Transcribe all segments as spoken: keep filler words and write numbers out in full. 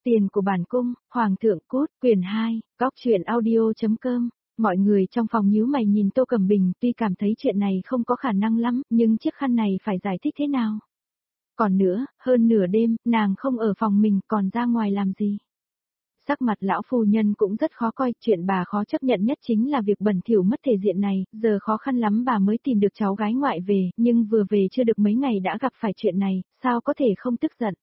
Tiền của bản cung, Hoàng thượng cút, quyền hai, góc truyện audio.com. Mọi người trong phòng nhíu mày nhìn Tô Cẩm Bình, tuy cảm thấy chuyện này không có khả năng lắm, nhưng chiếc khăn này phải giải thích thế nào? Còn nữa, hơn nửa đêm, nàng không ở phòng mình, còn ra ngoài làm gì? Sắc mặt lão phu nhân cũng rất khó coi, chuyện bà khó chấp nhận nhất chính là việc bẩn thỉu mất thể diện này, giờ khó khăn lắm bà mới tìm được cháu gái ngoại về, nhưng vừa về chưa được mấy ngày đã gặp phải chuyện này, sao có thể không tức giận?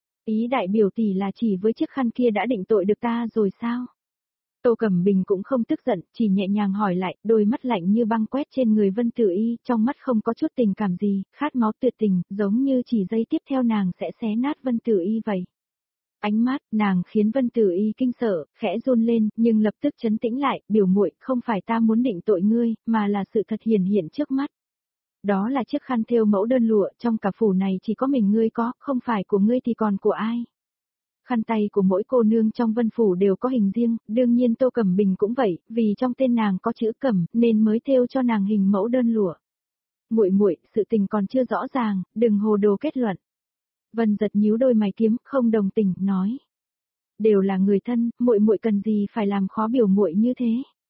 Ý đại biểu tỷ là chỉ với chiếc khăn kia đã định tội được ta rồi sao? Tô Cẩm Bình cũng không tức giận, chỉ nhẹ nhàng hỏi lại, đôi mắt lạnh như băng quét trên người Vân Tử Y, trong mắt không có chút tình cảm gì, khát máu tuyệt tình, giống như chỉ giây tiếp theo nàng sẽ xé nát Vân Tử Y vậy. Ánh mắt nàng khiến Vân Tử Y kinh sợ, khẽ run lên, nhưng lập tức trấn tĩnh lại, biểu muội, không phải ta muốn định tội ngươi, mà là sự thật hiển hiện trước mắt. Đó là chiếc khăn thêu mẫu đơn lụa, trong cả phủ này chỉ có mình ngươi có, không phải của ngươi thì còn của ai? Khăn tay của mỗi cô nương trong Vân phủ đều có hình riêng, đương nhiên Tô Cẩm Bình cũng vậy, vì trong tên nàng có chữ Cẩm, nên mới thêu cho nàng hình mẫu đơn lụa. Muội muội, sự tình còn chưa rõ ràng, đừng hồ đồ kết luận. Vân giật nhíu đôi mày kiếm, không đồng tình, nói: đều là người thân, muội muội cần gì phải làm khó biểu muội như thế?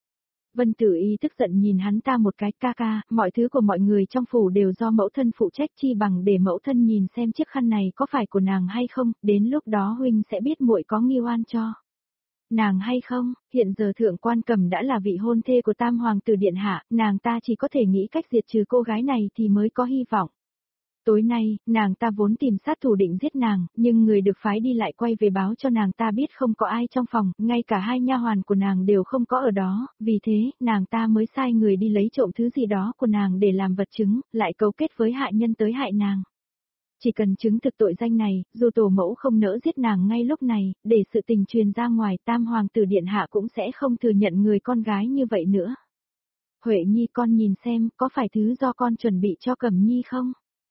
Vân Tử Y tức giận nhìn hắn ta một cái, ca ca, mọi thứ của mọi người trong phủ đều do mẫu thân phụ trách, chi bằng để mẫu thân nhìn xem chiếc khăn này có phải của nàng hay không, đến lúc đó huynh sẽ biết muội có nghi oan cho nàng hay không. Hiện giờ thượng quan Cẩm đã là vị hôn thê của Tam hoàng tử điện hạ, nàng ta chỉ có thể nghĩ cách diệt trừ cô gái này thì mới có hy vọng. Tối nay, nàng ta vốn tìm sát thủ định giết nàng, nhưng người được phái đi lại quay về báo cho nàng ta biết không có ai trong phòng, ngay cả hai nha hoàn của nàng đều không có ở đó, vì thế, nàng ta mới sai người đi lấy trộm thứ gì đó của nàng để làm vật chứng, lại cấu kết với hại nhân tới hại nàng. Chỉ cần chứng thực tội danh này, dù tổ mẫu không nỡ giết nàng ngay lúc này, để sự tình truyền ra ngoài, Tam hoàng tử điện hạ cũng sẽ không thừa nhận người con gái như vậy nữa. Huệ Nhi, con nhìn xem, có phải thứ do con chuẩn bị cho Cẩm Nhi không?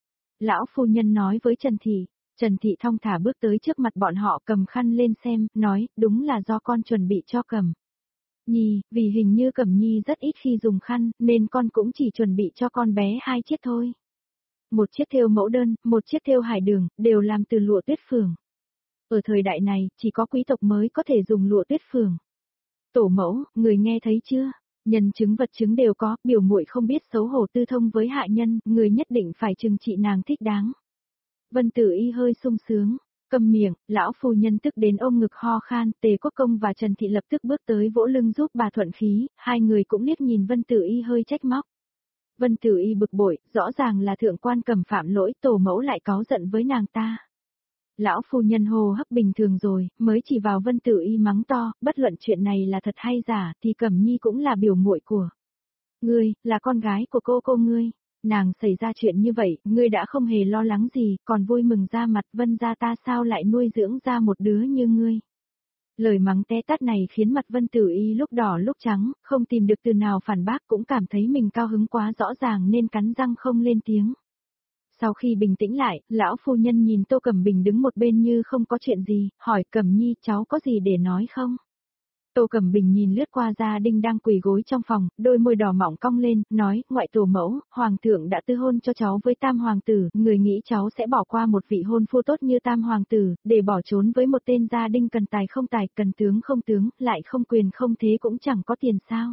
Lão phu nhân nói với Trần Thị. Trần Thị thong thả bước tới trước mặt bọn họ, cầm khăn lên xem, nói, đúng là do con chuẩn bị cho Cẩm Nhi, vì hình như Cẩm Nhi rất ít khi dùng khăn, nên con cũng chỉ chuẩn bị cho con bé hai chiếc thôi. Một chiếc thêu mẫu đơn, một chiếc thêu hải đường, đều làm từ lụa tuyết phường. Ở thời đại này, chỉ có quý tộc mới có thể dùng lụa tuyết phường. Tổ mẫu, người nghe thấy chưa? Nhân chứng vật chứng đều có, biểu muội không biết xấu hổ tư thông với hạ nhân, người nhất định phải trừng trị nàng thích đáng. Vân Tử Y hơi sung sướng, câm miệng, lão phu nhân tức đến ôm ngực ho khan, Tề Quốc Công và Trần Thị lập tức bước tới vỗ lưng giúp bà thuận khí, hai người cũng liếc nhìn Vân Tử Y hơi trách móc. Vân Tử Y bực bội, rõ ràng là thượng quan Cẩm phạm lỗi, tổ mẫu lại cáu giận với nàng ta. Lão phu nhân hô hấp bình thường rồi, mới chỉ vào Vân Tử Y mắng to, bất luận chuyện này là thật hay giả, thì Cẩm Nhi cũng là biểu muội của ngươi, là con gái của cô cô ngươi. Nàng xảy ra chuyện như vậy, ngươi đã không hề lo lắng gì, còn vui mừng ra mặt, Vân gia ta sao lại nuôi dưỡng ra một đứa như ngươi. Lời mắng té tát này khiến mặt Vân Tử Y lúc đỏ lúc trắng, không tìm được từ nào phản bác, cũng cảm thấy mình cao hứng quá rõ ràng nên cắn răng không lên tiếng. Sau khi bình tĩnh lại, lão phu nhân nhìn Tô Cẩm Bình đứng một bên như không có chuyện gì, hỏi Cẩm Nhi, cháu có gì để nói không? Tô Cẩm Bình nhìn lướt qua gia đình đang quỳ gối trong phòng, đôi môi đỏ mỏng cong lên, nói, ngoại tổ mẫu, hoàng thượng đã tư hôn cho cháu với Tam hoàng tử, người nghĩ cháu sẽ bỏ qua một vị hôn phu tốt như Tam hoàng tử, để bỏ trốn với một tên gia đình cần tài không tài, cần tướng không tướng, lại không quyền không thế cũng chẳng có tiền sao?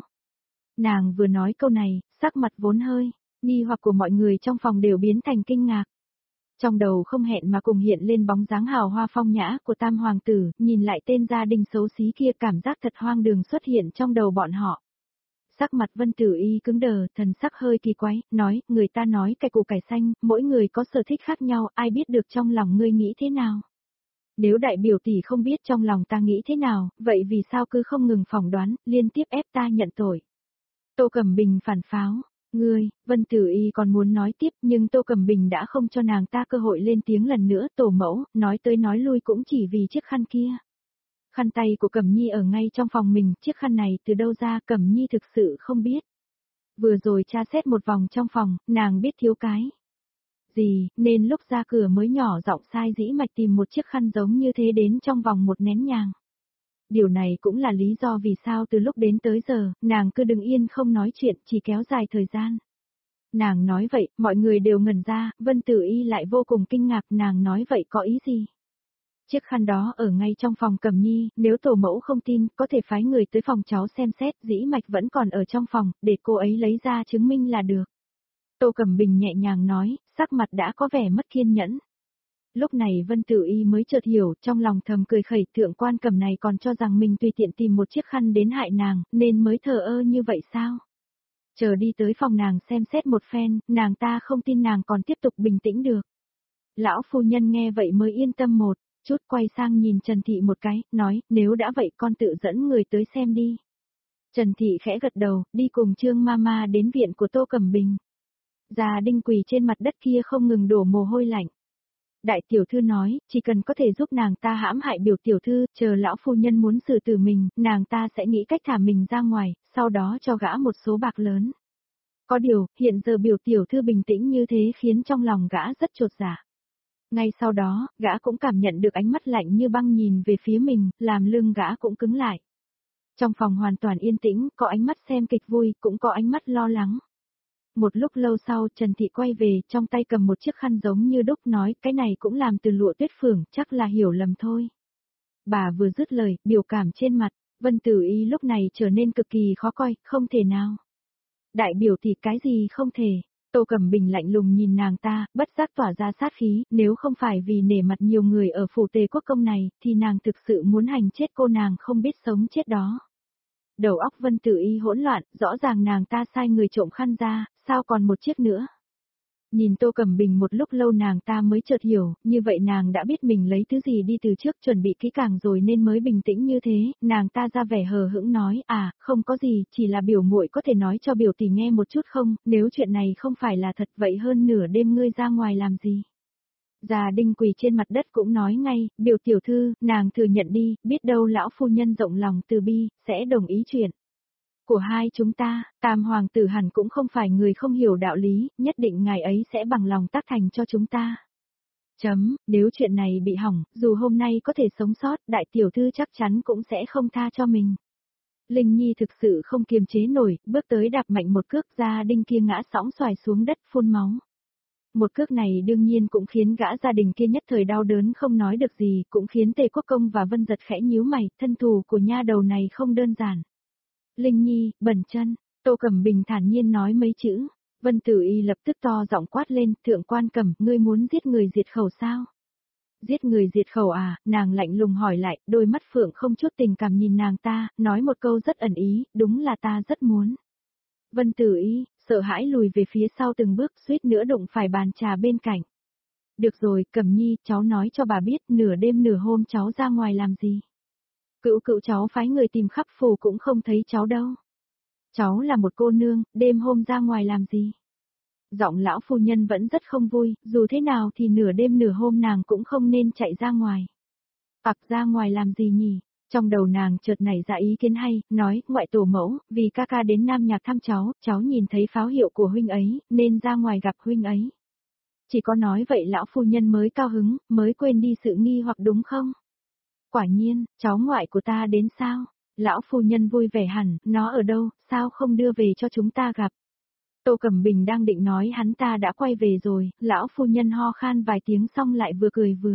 Nàng vừa nói câu này, sắc mặt vốn hơi nghi hoặc của mọi người trong phòng đều biến thành kinh ngạc. Trong đầu không hẹn mà cùng hiện lên bóng dáng hào hoa phong nhã của Tam hoàng tử, nhìn lại tên gia đình xấu xí kia, cảm giác thật hoang đường xuất hiện trong đầu bọn họ. Sắc mặt Vân Tử Y cứng đờ, thần sắc hơi kỳ quái, nói, người ta nói cải củ cải xanh, mỗi người có sở thích khác nhau, ai biết được trong lòng ngươi nghĩ thế nào? Nếu đại biểu tỷ không biết trong lòng ta nghĩ thế nào, vậy vì sao cứ không ngừng phỏng đoán, liên tiếp ép ta nhận tội? Tô Cẩm Bình phản pháo. Ngươi, Vân Tử Y còn muốn nói tiếp, nhưng Tô Cẩm Bình đã không cho nàng ta cơ hội lên tiếng lần nữa, tổ mẫu, nói tới nói lui cũng chỉ vì chiếc khăn kia. Khăn tay của Cẩm Nhi ở ngay trong phòng mình, chiếc khăn này từ đâu ra, Cẩm Nhi thực sự không biết. Vừa rồi tra xét một vòng trong phòng, nàng biết thiếu cái gì, nên lúc ra cửa mới nhỏ giọng sai dĩ mạch tìm một chiếc khăn giống như thế đến trong vòng một nén nhang. Điều này cũng là lý do vì sao từ lúc đến tới giờ, nàng cứ đứng yên không nói chuyện, chỉ kéo dài thời gian. Nàng nói vậy, mọi người đều ngẩn ra, Vân Tử Y lại vô cùng kinh ngạc, nàng nói vậy có ý gì? Chiếc khăn đó ở ngay trong phòng Cẩm Nhi, nếu tổ mẫu không tin, có thể phái người tới phòng cháu xem xét, dĩ mạch vẫn còn ở trong phòng, để cô ấy lấy ra chứng minh là được. Tô Cẩm Bình nhẹ nhàng nói, sắc mặt đã có vẻ mất kiên nhẫn. Lúc này Vân Tử Y mới chợt hiểu, trong lòng thầm cười khẩy, thượng quan Cẩm này còn cho rằng mình tùy tiện tìm một chiếc khăn đến hại nàng, nên mới thờ ơ như vậy sao? Chờ đi tới phòng nàng xem xét một phen, nàng ta không tin nàng còn tiếp tục bình tĩnh được. Lão phu nhân nghe vậy mới yên tâm một chút, quay sang nhìn Trần Thị một cái, nói, nếu đã vậy con tự dẫn người tới xem đi. Trần Thị khẽ gật đầu, đi cùng Trương Mama đến viện của Tô Cẩm Bình. Già Đinh quỳ trên mặt đất kia không ngừng đổ mồ hôi lạnh. Đại tiểu thư nói, chỉ cần có thể giúp nàng ta hãm hại biểu tiểu thư, chờ lão phu nhân muốn xử tử mình, nàng ta sẽ nghĩ cách thả mình ra ngoài, sau đó cho gã một số bạc lớn. Có điều, hiện giờ biểu tiểu thư bình tĩnh như thế khiến trong lòng gã rất chột dạ. Ngay sau đó, gã cũng cảm nhận được ánh mắt lạnh như băng nhìn về phía mình, làm lưng gã cũng cứng lại. Trong phòng hoàn toàn yên tĩnh, có ánh mắt xem kịch vui, cũng có ánh mắt lo lắng. Một lúc lâu sau Trần Thị quay về, trong tay cầm một chiếc khăn giống như đúc, nói, cái này cũng làm từ lụa tuyết phường, chắc là hiểu lầm thôi. Bà vừa dứt lời, biểu cảm trên mặt, Vân Tử Y lúc này trở nên cực kỳ khó coi, không thể nào. Đại biểu thì cái gì không thể. Tô Cẩm Bình lạnh lùng nhìn nàng ta, bất giác tỏa ra sát khí, nếu không phải vì nể mặt nhiều người ở phủ Tề Quốc Công này, thì nàng thực sự muốn hành chết cô nàng không biết sống chết đó. Đầu óc Vân Tử Y hỗn loạn, rõ ràng nàng ta sai người trộm khăn ra, sao còn một chiếc nữa. Nhìn Tô Cẩm Bình một lúc lâu nàng ta mới chợt hiểu, như vậy nàng đã biết mình lấy thứ gì đi từ trước, chuẩn bị kỹ càng rồi nên mới bình tĩnh như thế, nàng ta ra vẻ hờ hững nói, à, không có gì, chỉ là biểu muội có thể nói cho biểu tỷ nghe một chút không, nếu chuyện này không phải là thật vậy hơn nửa đêm ngươi ra ngoài làm gì. Già Đinh quỳ trên mặt đất cũng nói ngay, biểu tiểu thư, nàng thừa nhận đi, biết đâu lão phu nhân rộng lòng từ bi, sẽ đồng ý chuyện của hai chúng ta. Tam hoàng tử hẳn cũng không phải người không hiểu đạo lý, nhất định ngài ấy sẽ bằng lòng tác thành cho chúng ta. Chấm, nếu chuyện này bị hỏng, dù hôm nay có thể sống sót, đại tiểu thư chắc chắn cũng sẽ không tha cho mình. Linh Nhi thực sự không kiềm chế nổi, bước tới đạp mạnh một cước, Gia Đinh kia ngã sõng xoài xuống đất phun máu. Một cước này đương nhiên cũng khiến gã gia đình kia nhất thời đau đớn không nói được gì, cũng khiến Tề Quốc Công và Vân Giật khẽ nhíu mày, thân thù của nha đầu này không đơn giản. Linh Nhi, bẩn chân, Tô Cẩm Bình thản nhiên nói mấy chữ. Vân Tử Y lập tức to giọng quát lên, thượng quan Cẩm, ngươi muốn giết người diệt khẩu sao? Giết người diệt khẩu à, nàng lạnh lùng hỏi lại, đôi mắt phượng không chút tình cảm nhìn nàng ta, nói một câu rất ẩn ý, đúng là ta rất muốn. Vân Tử Y, sợ hãi lùi về phía sau từng bước, suýt nữa đụng phải bàn trà bên cạnh. Được rồi, Cẩm Nhi, cháu nói cho bà biết, nửa đêm nửa hôm cháu ra ngoài làm gì? Cựu cựu cháu phái người tìm khắp phủ cũng không thấy cháu đâu. Cháu là một cô nương, đêm hôm ra ngoài làm gì? Giọng lão phu nhân vẫn rất không vui, dù thế nào thì nửa đêm nửa hôm nàng cũng không nên chạy ra ngoài. Hoặc ra ngoài làm gì nhỉ? Trong đầu nàng chợt nảy ra ý kiến hay, nói, ngoại tổ mẫu, vì ca ca đến Nam Nhạc thăm cháu, cháu nhìn thấy pháo hiệu của huynh ấy, nên ra ngoài gặp huynh ấy. Chỉ có nói vậy lão phu nhân mới cao hứng, mới quên đi sự nghi hoặc đúng không? Quả nhiên, cháu ngoại của ta đến sao? Lão phu nhân vui vẻ hẳn, nó ở đâu, sao không đưa về cho chúng ta gặp? Tô Cẩm Bình đang định nói hắn ta đã quay về rồi, lão phu nhân ho khan vài tiếng xong lại vừa cười vừa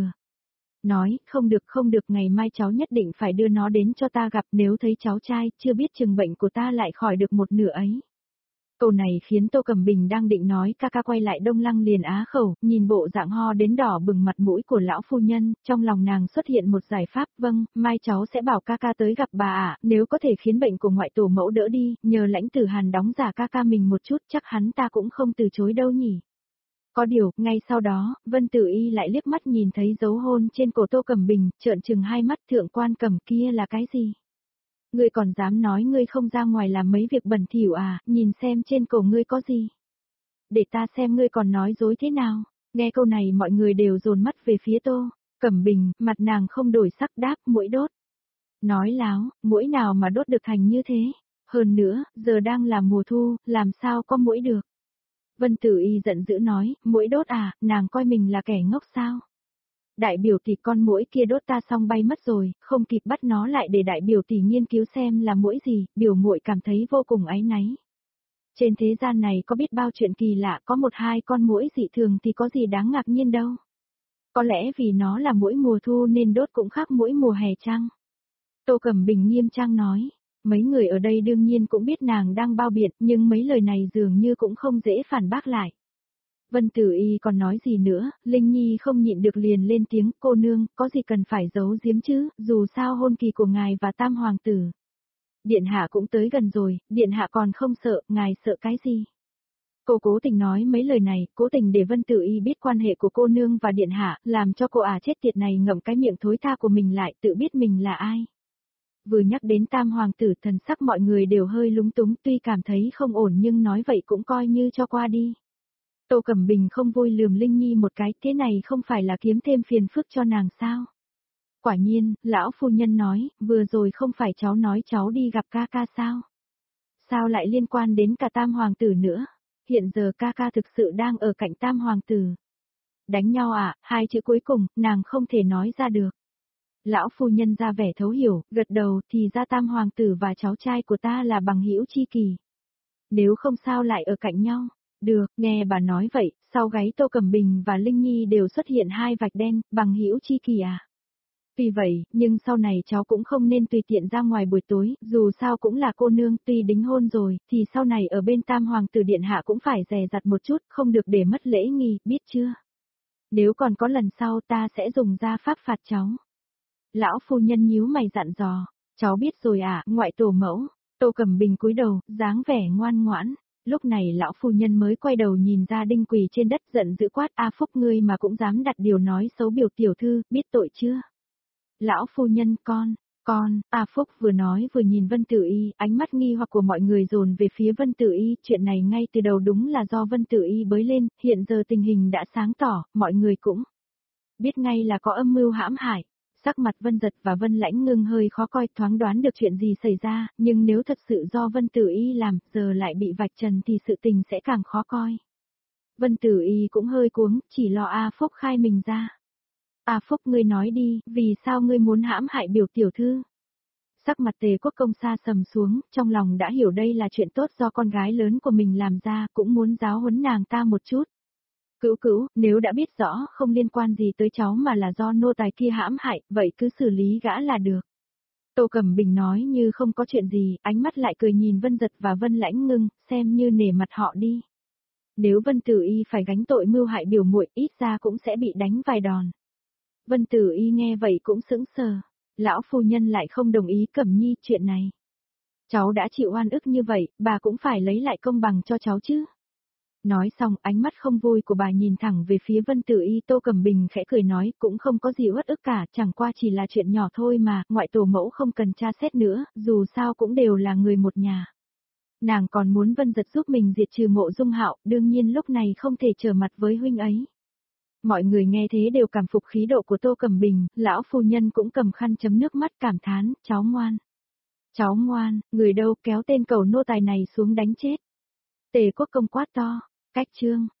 nói, không được không được, ngày mai cháu nhất định phải đưa nó đến cho ta gặp, nếu thấy cháu trai, chưa biết chừng bệnh của ta lại khỏi được một nửa ấy. Câu này khiến Tô Cẩm Bình đang định nói ca ca quay lại Đông Lăng liền á khẩu, nhìn bộ dạng ho đến đỏ bừng mặt mũi của lão phu nhân, trong lòng nàng xuất hiện một giải pháp, vâng, mai cháu sẽ bảo ca ca tới gặp bà ạ, nếu có thể khiến bệnh của ngoại tổ mẫu đỡ đi, nhờ Lãnh Tử Hàn đóng giả ca ca mình một chút, chắc hắn ta cũng không từ chối đâu nhỉ. Có điều, ngay sau đó, Vân Tử Y lại liếc mắt nhìn thấy dấu hôn trên cổ Tô Cẩm Bình, trợn trừng hai mắt, thượng quan Cẩm kia là cái gì? Ngươi còn dám nói ngươi không ra ngoài làm mấy việc bẩn thỉu à, nhìn xem trên cổ ngươi có gì? Để ta xem ngươi còn nói dối thế nào. Nghe câu này mọi người đều dồn mắt về phía Tô Cẩm Bình, mặt nàng không đổi sắc đáp, muỗi đốt. Nói láo, muỗi nào mà đốt được thành như thế? Hơn nữa, giờ đang là mùa thu, làm sao có muỗi được? Vân Tử Y giận dữ nói, muỗi đốt à, nàng coi mình là kẻ ngốc sao? Đại biểu tỷ, con muỗi kia đốt ta xong bay mất rồi, không kịp bắt nó lại để đại biểu tỷ nghiên cứu xem là muỗi gì, biểu muội cảm thấy vô cùng áy náy. Trên thế gian này có biết bao chuyện kỳ lạ, có một hai con muỗi dị thường thì có gì đáng ngạc nhiên đâu. Có lẽ vì nó là mỗi mùa thu nên đốt cũng khác mỗi mùa hè chăng? Tô Cẩm Bình nghiêm trang nói. Mấy người ở đây đương nhiên cũng biết nàng đang bao biện, nhưng mấy lời này dường như cũng không dễ phản bác lại. Vân Tử Y còn nói gì nữa, Linh Nhi không nhịn được liền lên tiếng, cô nương, có gì cần phải giấu giếm chứ, dù sao hôn kỳ của ngài và tam hoàng tử. Điện hạ cũng tới gần rồi, điện hạ còn không sợ, ngài sợ cái gì? Cô cố tình nói mấy lời này, cố tình để Vân Tử Y biết quan hệ của cô nương và điện hạ, làm cho cô ả chết tiệt này ngậm cái miệng thối tha của mình lại, tự biết mình là ai. Vừa nhắc đến tam hoàng tử, thần sắc mọi người đều hơi lúng túng, tuy cảm thấy không ổn nhưng nói vậy cũng coi như cho qua đi. Tô Cẩm Bình không vui lườm Linh Nhi một cái, thế này không phải là kiếm thêm phiền phức cho nàng sao? Quả nhiên, lão phu nhân nói, vừa rồi không phải cháu nói cháu đi gặp ca ca sao? Sao lại liên quan đến cả tam hoàng tử nữa? Hiện giờ ca ca thực sự đang ở cạnh tam hoàng tử. Đánh nhau à, hai chữ cuối cùng, nàng không thể nói ra được. Lão phu nhân ra vẻ thấu hiểu, gật đầu, thì ra tam hoàng tử và cháu trai của ta là bằng hữu chi kỳ. Nếu không sao lại ở cạnh nhau. Được, nghe bà nói vậy, sau gáy Tô Cẩm Bình và Linh Nhi đều xuất hiện hai vạch đen, bằng hữu chi kỳ à. Tuy vậy, nhưng sau này cháu cũng không nên tùy tiện ra ngoài buổi tối, dù sao cũng là cô nương, tuy đính hôn rồi, thì sau này ở bên tam hoàng tử điện hạ cũng phải dè dặt một chút, không được để mất lễ nghi, biết chưa? Nếu còn có lần sau ta sẽ dùng gia pháp phạt cháu. Lão phu nhân nhíu mày dặn dò, cháu biết rồi ạ, à, ngoại tổ mẫu. Tô Cẩm Bình cúi đầu, dáng vẻ ngoan ngoãn. Lúc này lão phu nhân mới quay đầu nhìn ra Đinh quỳ trên đất, giận dữ quát, A Phúc ngươi mà cũng dám đặt điều nói xấu biểu tiểu thư, biết tội chưa? Lão phu nhân, con, con, A Phúc vừa nói vừa nhìn Vân Tử Y, ánh mắt nghi hoặc của mọi người dồn về phía Vân Tử Y, chuyện này ngay từ đầu đúng là do Vân Tử Y bới lên, hiện giờ tình hình đã sáng tỏ, mọi người cũng biết ngay là có âm mưu hãm hại. Sắc mặt Vân Giật và Vân Lãnh Ngưng hơi khó coi, thoáng đoán được chuyện gì xảy ra, nhưng nếu thật sự do Vân Tử Y làm, giờ lại bị vạch trần thì sự tình sẽ càng khó coi. Vân Tử Y cũng hơi cuống, chỉ lo A Phúc khai mình ra. A Phúc ngươi nói đi, vì sao ngươi muốn hãm hại biểu tiểu thư? Sắc mặt Tề Quốc Công sa sầm xuống, trong lòng đã hiểu đây là chuyện tốt do con gái lớn của mình làm ra, cũng muốn giáo huấn nàng ta một chút. Cữu cữu, nếu đã biết rõ không liên quan gì tới cháu mà là do nô tài kia hãm hại, vậy cứ xử lý gã là được. Tô Cẩm Bình nói như không có chuyện gì, ánh mắt lại cười nhìn Vân Giật và Vân Lãnh Ngưng, xem như nể mặt họ đi. Nếu Vân Tử Y phải gánh tội mưu hại biểu muội, ít ra cũng sẽ bị đánh vài đòn. Vân Tử Y nghe vậy cũng sững sờ, lão phu nhân lại không đồng ý. Cẩm Nhi, chuyện này. Cháu đã chịu oan ức như vậy, bà cũng phải lấy lại công bằng cho cháu chứ. Nói xong, ánh mắt không vui của bà nhìn thẳng về phía Vân Tử Y. Tô Cẩm Bình khẽ cười nói, cũng không có gì uất ức cả, chẳng qua chỉ là chuyện nhỏ thôi mà, ngoại tổ mẫu không cần tra xét nữa, dù sao cũng đều là người một nhà. Nàng còn muốn Vân Giật giúp mình diệt trừ Mộ Dung Hạo, đương nhiên lúc này không thể trở mặt với huynh ấy. Mọi người nghe thế đều cảm phục khí độ của Tô Cẩm Bình, lão phu nhân cũng cầm khăn chấm nước mắt cảm thán, cháu ngoan. Cháu ngoan, người đâu kéo tên cầu nô tài này xuống đánh chết. Tề Quốc Công quát to, cách chương.